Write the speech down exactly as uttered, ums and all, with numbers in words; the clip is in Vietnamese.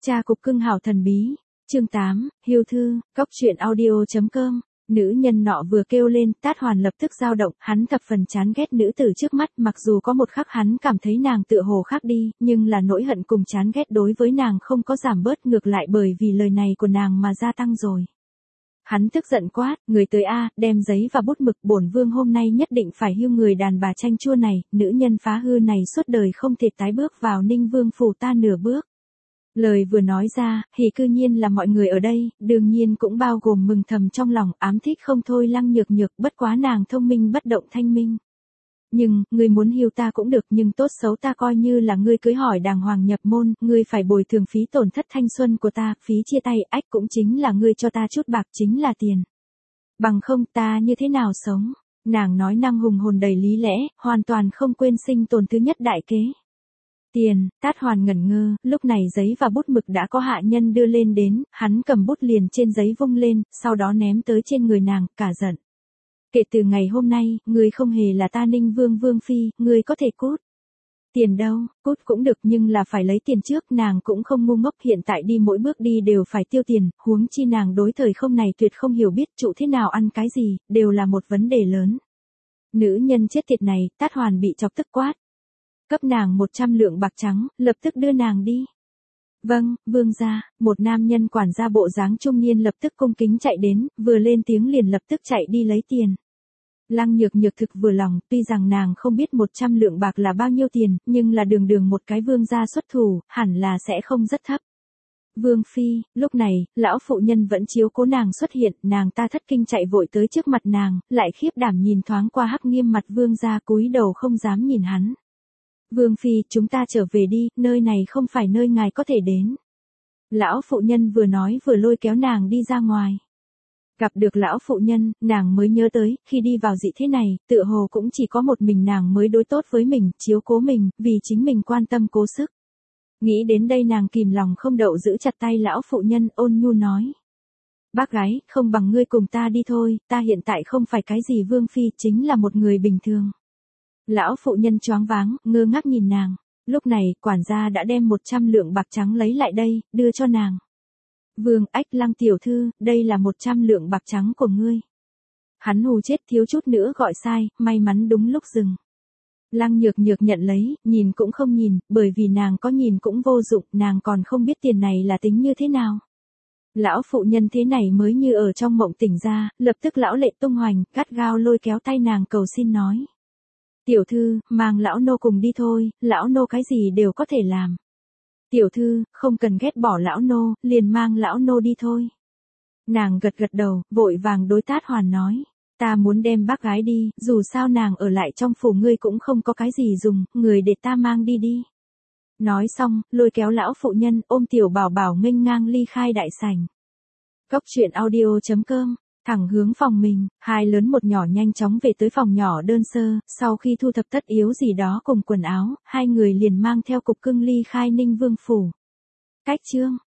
Cha cục cưng hảo thần bí. Chương tám, Hiêu thư, cóc truyện audio.com. Nữ nhân nọ vừa kêu lên, Tát Hoàn lập tức dao động, hắn thập phần chán ghét nữ tử trước mắt, mặc dù có một khắc hắn cảm thấy nàng tựa hồ khác đi, nhưng là nỗi hận cùng chán ghét đối với nàng không có giảm bớt, ngược lại bởi vì lời này của nàng mà gia tăng rồi. Hắn tức giận quát, người tới a, đem giấy và bút mực, bổn vương hôm nay nhất định phải hiêu người đàn bà chanh chua này, nữ nhân phá hư này suốt đời không thể tái bước vào Ninh Vương phủ ta nửa bước. Lời vừa nói ra, thì cư nhiên là mọi người ở đây, đương nhiên cũng bao gồm mừng thầm trong lòng, ám thích không thôi Lăng Nhược Nhược, bất quá nàng thông minh bất động thanh minh. Nhưng, ngươi muốn hiêu ta cũng được, nhưng tốt xấu ta coi như là ngươi cưới hỏi đàng hoàng nhập môn, ngươi phải bồi thường phí tổn thất thanh xuân của ta, phí chia tay, ách cũng chính là ngươi cho ta chút bạc, chính là tiền. Bằng không ta như thế nào sống? Nàng nói năng hùng hồn đầy lý lẽ, hoàn toàn không quên sinh tồn thứ nhất đại kế. Tiền, Tát Hoàn ngẩn ngơ, lúc này giấy và bút mực đã có hạ nhân đưa lên đến, hắn cầm bút liền trên giấy vung lên, sau đó ném tới trên người nàng, cả giận. Kể từ ngày hôm nay, ngươi không hề là ta Ninh Vương Vương Phi, ngươi có thể cút. Tiền đâu, cút cũng được nhưng là phải lấy tiền trước, nàng cũng không ngu ngốc, hiện tại đi mỗi bước đi đều phải tiêu tiền, huống chi nàng đối thời không này tuyệt không hiểu biết trụ thế nào ăn cái gì, đều là một vấn đề lớn. Nữ nhân chết tiệt này, Tát Hoàn bị chọc tức quát. Cấp nàng một trăm lượng bạc trắng, lập tức đưa nàng đi. Vâng, vương gia, một nam nhân quản gia bộ dáng trung niên lập tức cung kính chạy đến, vừa lên tiếng liền lập tức chạy đi lấy tiền. Lăng Nhược Nhược thực vừa lòng, tuy rằng nàng không biết một trăm lượng bạc là bao nhiêu tiền, nhưng là đường đường một cái vương gia xuất thủ, hẳn là sẽ không rất thấp. Vương Phi, lúc này, lão phụ nhân vẫn chiếu cố nàng xuất hiện, nàng ta thất kinh chạy vội tới trước mặt nàng, lại khiếp đảm nhìn thoáng qua hắc nghiêm mặt vương gia, cúi đầu không dám nhìn hắn. Vương Phi, chúng ta trở về đi, nơi này không phải nơi ngài có thể đến. Lão phụ nhân vừa nói vừa lôi kéo nàng đi ra ngoài. Gặp được lão phụ nhân, nàng mới nhớ tới, khi đi vào dị thế này, tựa hồ cũng chỉ có một mình nàng mới đối tốt với mình, chiếu cố mình, vì chính mình quan tâm cố sức. Nghĩ đến đây nàng kìm lòng không đậu giữ chặt tay lão phụ nhân, ôn nhu nói. Bác gái, không bằng ngươi cùng ta đi thôi, ta hiện tại không phải cái gì Vương Phi, chính là một người bình thường. Lão phụ nhân choáng váng, ngơ ngác nhìn nàng. Lúc này, quản gia đã đem một trăm lượng bạc trắng lấy lại đây, đưa cho nàng. Vương, ách Lăng tiểu thư, đây là một trăm lượng bạc trắng của ngươi. Hắn hù chết thiếu chút nữa gọi sai, may mắn đúng lúc dừng. Lăng Nhược Nhược nhận lấy, nhìn cũng không nhìn, bởi vì nàng có nhìn cũng vô dụng, nàng còn không biết tiền này là tính như thế nào. Lão phụ nhân thế này mới như ở trong mộng tỉnh ra, lập tức lão lệ tung hoành, gắt gao lôi kéo tay nàng cầu xin nói. Tiểu thư, mang lão nô cùng đi thôi, lão nô cái gì đều có thể làm. Tiểu thư, không cần ghét bỏ lão nô, liền mang lão nô đi thôi. Nàng gật gật đầu, vội vàng đối Tát Hoàn nói. Ta muốn đem bác gái đi, dù sao nàng ở lại trong phủ ngươi cũng không có cái gì dùng, người để ta mang đi đi. Nói xong, lôi kéo lão phụ nhân, ôm tiểu bảo bảo nghênh ngang ly khai đại sảnh. Cóc truyện audio.com. Thẳng hướng phòng mình, hai lớn một nhỏ nhanh chóng về tới phòng nhỏ đơn sơ, sau khi thu thập tất yếu gì đó cùng quần áo, hai người liền mang theo cục cưng ly khai Ninh Vương phủ. Cách chương